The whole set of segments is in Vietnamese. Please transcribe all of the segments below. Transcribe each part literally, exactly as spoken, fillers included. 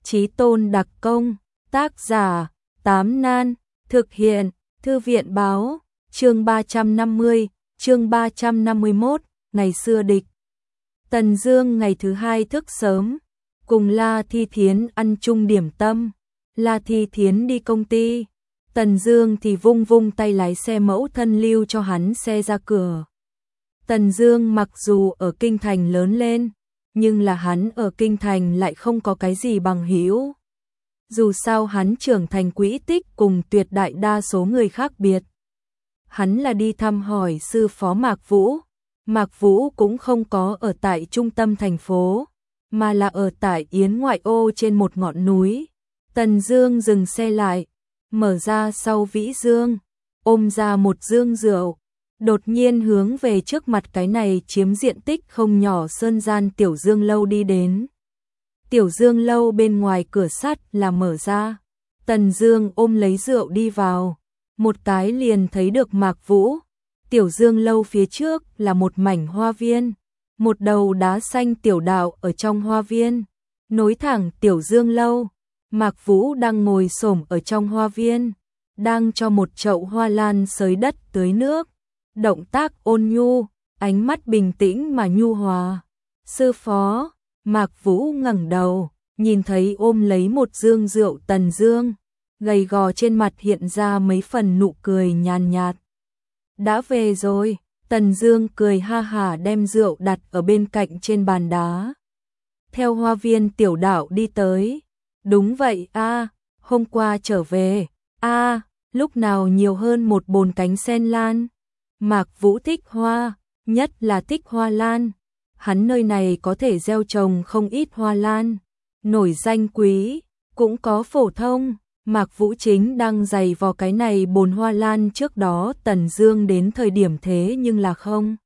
Chí tôn đặc công, tác giả, Tám Nan, thực hiện, Thư viện báo, chương ba trăm năm mươi, chương ba trăm năm mươi mốt, ngày xưa địch. Tần Dương ngày thứ hai thức sớm, cùng La Thi Thiến ăn chung điểm tâm. La Thi Thiến đi công ty, Tần Dương thì vung vung tay lái xe mẫu thân lưu cho hắn xe ra cửa. Tần Dương mặc dù ở kinh thành lớn lên, nhưng là hắn ở kinh thành lại không có cái gì bằng hữu. Dù sao hắn trưởng thành quỹ tích cùng tuyệt đại đa số người khác biệt. Hắn là đi thăm hỏi sư phó Mạc Vũ. Mạc Vũ cũng không có ở tại trung tâm thành phố, mà là ở tại Yến ngoại ô trên một ngọn núi. Tần Dương dừng xe lại, mở ra sau vĩ dương, ôm ra một dương rượu, đột nhiên hướng về trước mặt cái này chiếm diện tích không nhỏ sơn gian tiểu dương lâu đi đến. Tiểu dương lâu bên ngoài cửa sắt là mở ra, Tần Dương ôm lấy rượu đi vào, một cái liền thấy được Mạc Vũ. Tiểu dương lâu phía trước là một mảnh hoa viên, một đầu đá xanh tiểu đạo ở trong hoa viên, nối thẳng tiểu dương lâu. Mạc Vũ đang ngồi xổm ở trong hoa viên, đang cho một chậu hoa lan xới đất tưới nước, động tác ôn nhu, ánh mắt bình tĩnh mà nhu hòa. Sư phó, Mạc Vũ ngẩng đầu, nhìn thấy ôm lấy một dương rượu Tần Dương, gầy gò trên mặt hiện ra mấy phần nụ cười nhàn nhạt. Đã về rồi, Tần Dương cười ha hả đem rượu đặt ở bên cạnh trên bàn đá. Theo hoa viên tiểu đạo đi tới. Đúng vậy a, à, hôm qua trở về. A, à, lúc nào nhiều hơn một bồn cánh sen lan. Mạc Vũ thích hoa, nhất là thích hoa lan. Hắn nơi này có thể gieo trồng không ít hoa lan, nổi danh quý, cũng có phổ thông. Mạc Vũ chính đang giày vò cái này bồn hoa lan, trước đó Tần Dương đến thời điểm thế nhưng là không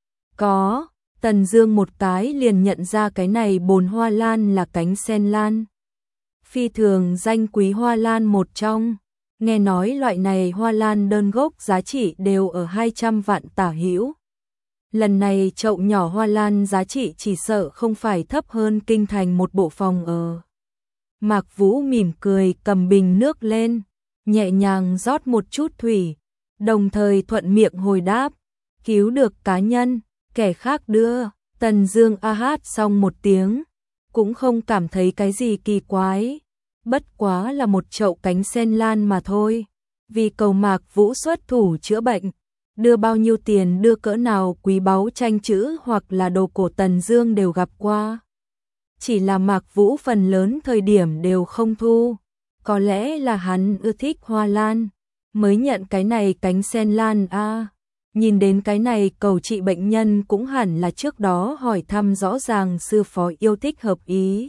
có. Tần Dương một cái liền nhận ra cái này bồn hoa lan là cánh sen lan, phi thường danh quý hoa lan một trong. Nghe nói loại này hoa lan đơn gốc giá trị đều ở hai trăm vạn tả hữu. Lần này chậu nhỏ hoa lan giá trị chỉ sợ không phải thấp hơn kinh thành một bộ phòng ở. Mạc Vũ mỉm cười cầm bình nước lên, nhẹ nhàng rót một chút thủy, đồng thời thuận miệng hồi đáp, cứu được cá nhân, kẻ khác đưa. Tần Dương a hát xong một tiếng, cũng không cảm thấy cái gì kỳ quái, bất quá là một chậu cánh sen lan mà thôi. Vì cầu Mạc Vũ xuất thủ chữa bệnh, đưa bao nhiêu tiền đưa cỡ nào quý báu tranh chữ hoặc là đồ cổ Tần Dương đều gặp qua. Chỉ là Mạc Vũ phần lớn thời điểm đều không thu, có lẽ là hắn ưa thích hoa lan, mới nhận cái này cánh sen lan a. À, nhìn đến cái này cầu trị bệnh nhân cũng hẳn là trước đó hỏi thăm rõ ràng sư phó yêu thích hợp ý.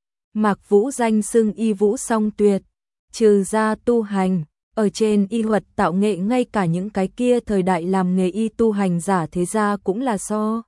Mạc Vũ danh xưng y vũ song tuyệt, trừ ra tu hành, ở trên y thuật tạo nghệ ngay cả những cái kia thời đại làm nghề y tu hành giả thế gia cũng là so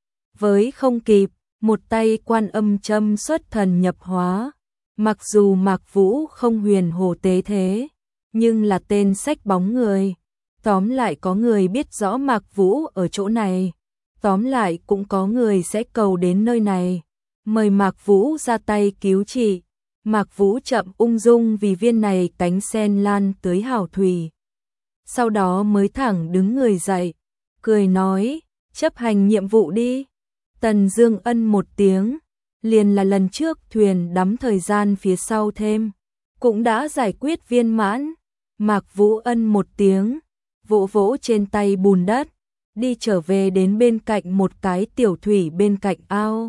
với không kịp. Một tay Quan Âm châm xuất thần nhập hóa. Mặc dù Mạc Vũ không huyền hồ tế thế, nhưng là tên sách bóng người. Tóm lại có người biết rõ Mạc Vũ ở chỗ này, tóm lại cũng có người sẽ cầu đến nơi này, mời Mạc Vũ ra tay cứu trị. Mạc Vũ chậm ung dung vì viên này cánh sen lan tới hảo thủy. Sau đó mới thẳng đứng người dậy, cười nói, chấp hành nhiệm vụ đi. Tần Dương ân một tiếng, liền là lần trước thuyền đắm thời gian phía sau thêm, cũng đã giải quyết viên mãn. Mạc Vũ ân một tiếng, vỗ vỗ trên tay bùn đất, đi trở về đến bên cạnh một cái tiểu thủy bên cạnh ao.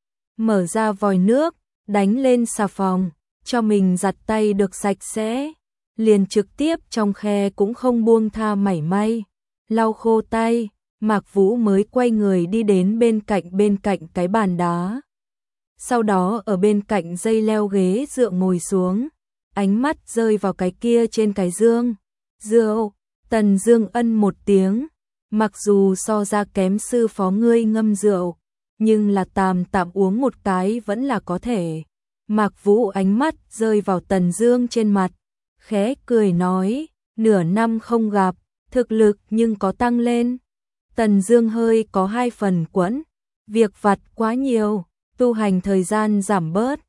Mở ra vòi nước, đánh lên xà phòng, cho mình giặt tay được sạch sẽ, liền trực tiếp trong khe cũng không buông tha mảy may, lau khô tay. Mạc Vũ mới quay người đi đến bên cạnh bên cạnh cái bàn đá. Sau đó ở bên cạnh dây leo ghế dựa ngồi xuống, ánh mắt rơi vào cái kia trên cái dương. Rượu, Tần Dương ân một tiếng, mặc dù so ra kém sư phó ngươi ngâm rượu, nhưng là tạm tạm uống một cái vẫn là có thể. Mạc Vũ ánh mắt rơi vào Tần Dương trên mặt, khẽ cười nói, nửa năm không gặp, thực lực nhưng có tăng lên. Tần Dương hơi có hai phần quẫn, việc vặt quá nhiều, tu hành thời gian giảm bớt,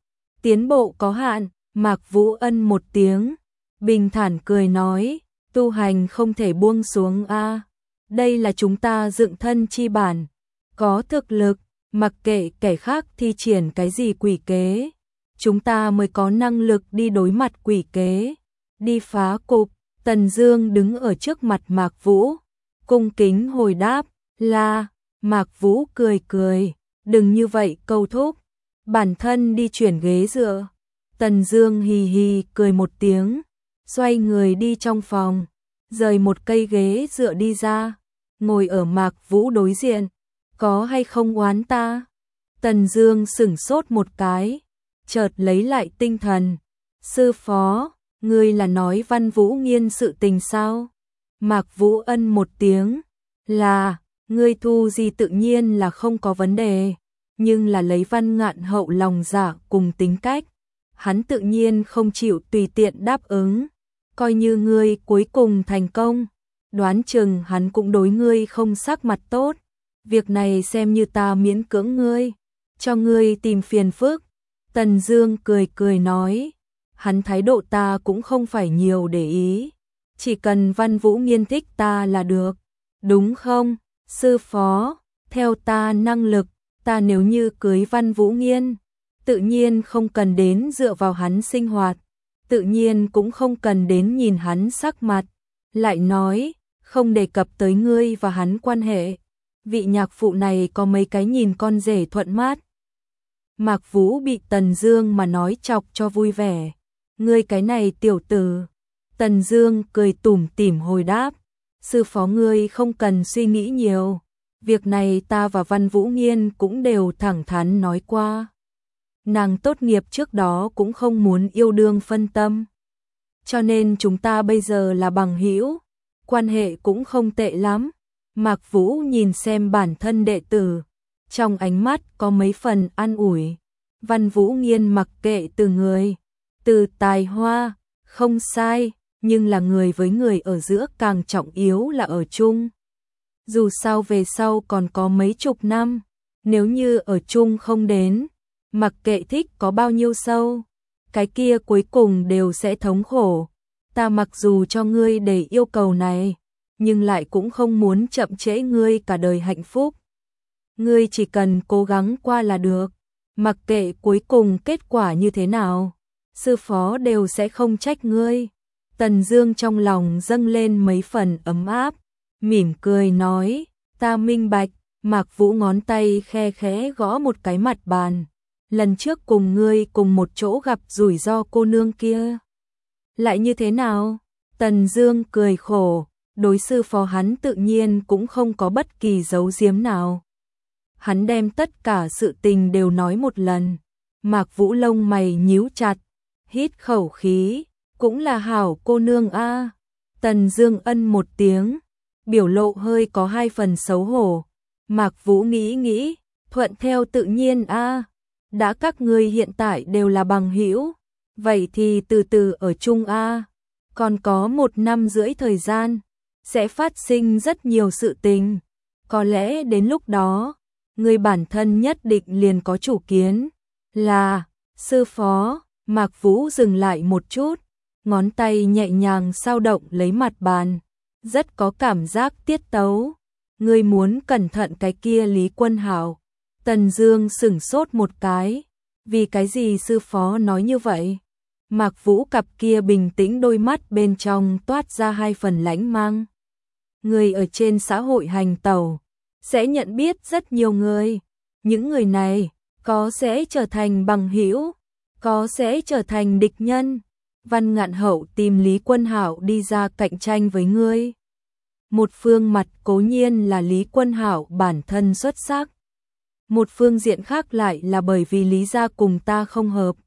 tiến bộ có hạn, Mạc Vũ ân một tiếng, bình thản cười nói, tu hành không thể buông xuống a. Đây là chúng ta dựng thân chi bản, có thực lực, mặc kệ kẻ khác thi triển cái gì quỷ kế, chúng ta mới có năng lực đi đối mặt quỷ kế, đi phá cục. Tần Dương đứng ở trước mặt Mạc Vũ, cung kính hồi đáp, là. Mạc Vũ cười cười, đừng như vậy câu thúc, bản thân đi chuyển ghế dựa. Tần Dương hì hì cười một tiếng, xoay người đi trong phòng, rời một cây ghế dựa đi ra, ngồi ở Mạc Vũ đối diện, có hay không oán ta? Tần Dương sững sốt một cái, chợt lấy lại tinh thần, sư phó, ngươi là nói Văn Vũ Nghiên sự tình sao? Mạc Vũ ân một tiếng, là, ngươi thu gì tự nhiên là không có vấn đề, nhưng là lấy Văn Ngạn Hậu lòng dạ cùng tính cách, hắn tự nhiên không chịu tùy tiện đáp ứng, coi như ngươi cuối cùng thành công, đoán chừng hắn cũng đối ngươi không sắc mặt tốt, việc này xem như ta miễn cưỡng ngươi, cho ngươi tìm phiền phức. Tần Dương cười cười nói, hắn thái độ ta cũng không phải nhiều để ý, chỉ cần Văn Vũ Nghiên thích ta là được, đúng không, sư phó? Theo ta năng lực, ta nếu như cưới Văn Vũ Nghiên, tự nhiên không cần đến dựa vào hắn sinh hoạt, tự nhiên cũng không cần đến nhìn hắn sắc mặt, lại nói, không đề cập tới ngươi và hắn quan hệ, vị nhạc phụ này có mấy cái nhìn con rể thuận mắt. Mạc Vũ bị Tần Dương mà nói chọc cho vui vẻ, ngươi cái này tiểu tử. Tần Dương cười tủm tỉm hồi đáp, sư phó ngươi không cần suy nghĩ nhiều, việc này ta và Văn Vũ Nghiên cũng đều thẳng thắn nói qua. Nàng tốt nghiệp trước đó cũng không muốn yêu đương phân tâm, cho nên chúng ta bây giờ là bằng hữu, quan hệ cũng không tệ lắm. Mạc Vũ nhìn xem bản thân đệ tử, trong ánh mắt có mấy phần an ủi. Văn Vũ Nghiên mặc kệ từ người, từ tài hoa, không sai, nhưng là người với người ở giữa càng trọng yếu là ở chung. Dù sao về sau còn có mấy chục năm, nếu như ở chung không đến, mặc kệ thích có bao nhiêu sâu, cái kia cuối cùng đều sẽ thống khổ. Ta mặc dù cho ngươi để yêu cầu này, nhưng lại cũng không muốn chậm trễ ngươi cả đời hạnh phúc. Ngươi chỉ cần cố gắng qua là được, mặc kệ cuối cùng kết quả như thế nào, sư phó đều sẽ không trách ngươi. Tần Dương trong lòng dâng lên mấy phần ấm áp, mỉm cười nói, ta minh bạch. Mạc Vũ ngón tay khe khẽ gõ một cái mặt bàn, lần trước cùng ngươi cùng một chỗ gặp rủi ro cô nương kia, lại như thế nào? Tần Dương cười khổ, đối sư phó hắn tự nhiên cũng không có bất kỳ giấu giếm nào. Hắn đem tất cả sự tình đều nói một lần. Mạc Vũ lông mày nhíu chặt, hít khẩu khí, cũng là hảo cô nương a. Tần Dương ân một tiếng, biểu lộ hơi có hai phần xấu hổ. Mạc Vũ nghĩ nghĩ, thuận theo tự nhiên a. Đã các ngươi hiện tại đều là bằng hữu, vậy thì từ từ ở chung a. Còn có một năm rưỡi thời gian, sẽ phát sinh rất nhiều sự tình. Có lẽ đến lúc đó, người bản thân nhất định liền có chủ kiến. Là, sư phó. Mạc Vũ dừng lại một chút, ngón tay nhẹ nhàng dao động lấy mặt bàn, rất có cảm giác tiết tấu. Ngươi muốn cẩn thận cái kia Lý Quân Hạo. Tần Dương sững sốt một cái, vì cái gì sư phó nói như vậy? Mạc Vũ cặp kia bình tĩnh đôi mắt bên trong toát ra hai phần lãnh mang. Người ở trên xã hội hành tẩu sẽ nhận biết rất nhiều người, những người này có sẽ trở thành bằng hữu, có sẽ trở thành địch nhân. Văn Ngạn Hậu tìm Lý Quân Hạo đi ra cạnh tranh với ngươi. Một phương mặt cố nhiên là Lý Quân Hạo bản thân xuất sắc, một phương diện khác lại là bởi vì Lý gia cùng ta không hợp.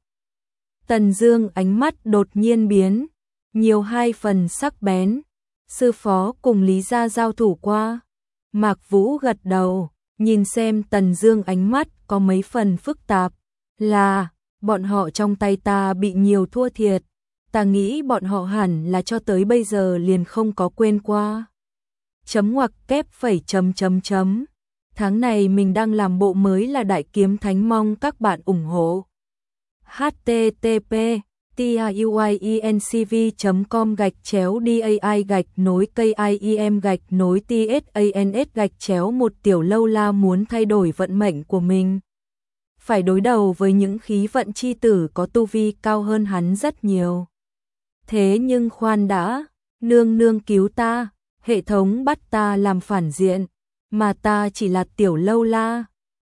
Tần Dương ánh mắt đột nhiên biến, nhiều hai phần sắc bén. Sư phó cùng Lý gia giao thủ qua. Mạc Vũ gật đầu, nhìn xem Tần Dương ánh mắt có mấy phần phức tạp. Là, bọn họ trong tay ta bị nhiều thua thiệt, ta nghĩ bọn họ hẳn là cho tới bây giờ liền không có quên qua. Chấm ngoặc kép phẩy chấm chấm chấm. Tháng này mình đang làm bộ mới là Đại Kiếm Thánh, mong các bạn ủng hộ. http tiuiencv chấm com gạch chéo dai gạch nối kim gạch nối tsans gạch chéo một tiểu lâu la muốn thay đổi vận mệnh của mình. Phải đối đầu với những khí vận chi tử có tu vi cao hơn hắn rất nhiều. Thế nhưng khoan đã, nương nương cứu ta, hệ thống bắt ta làm phản diện, mà ta chỉ là tiểu lâu la.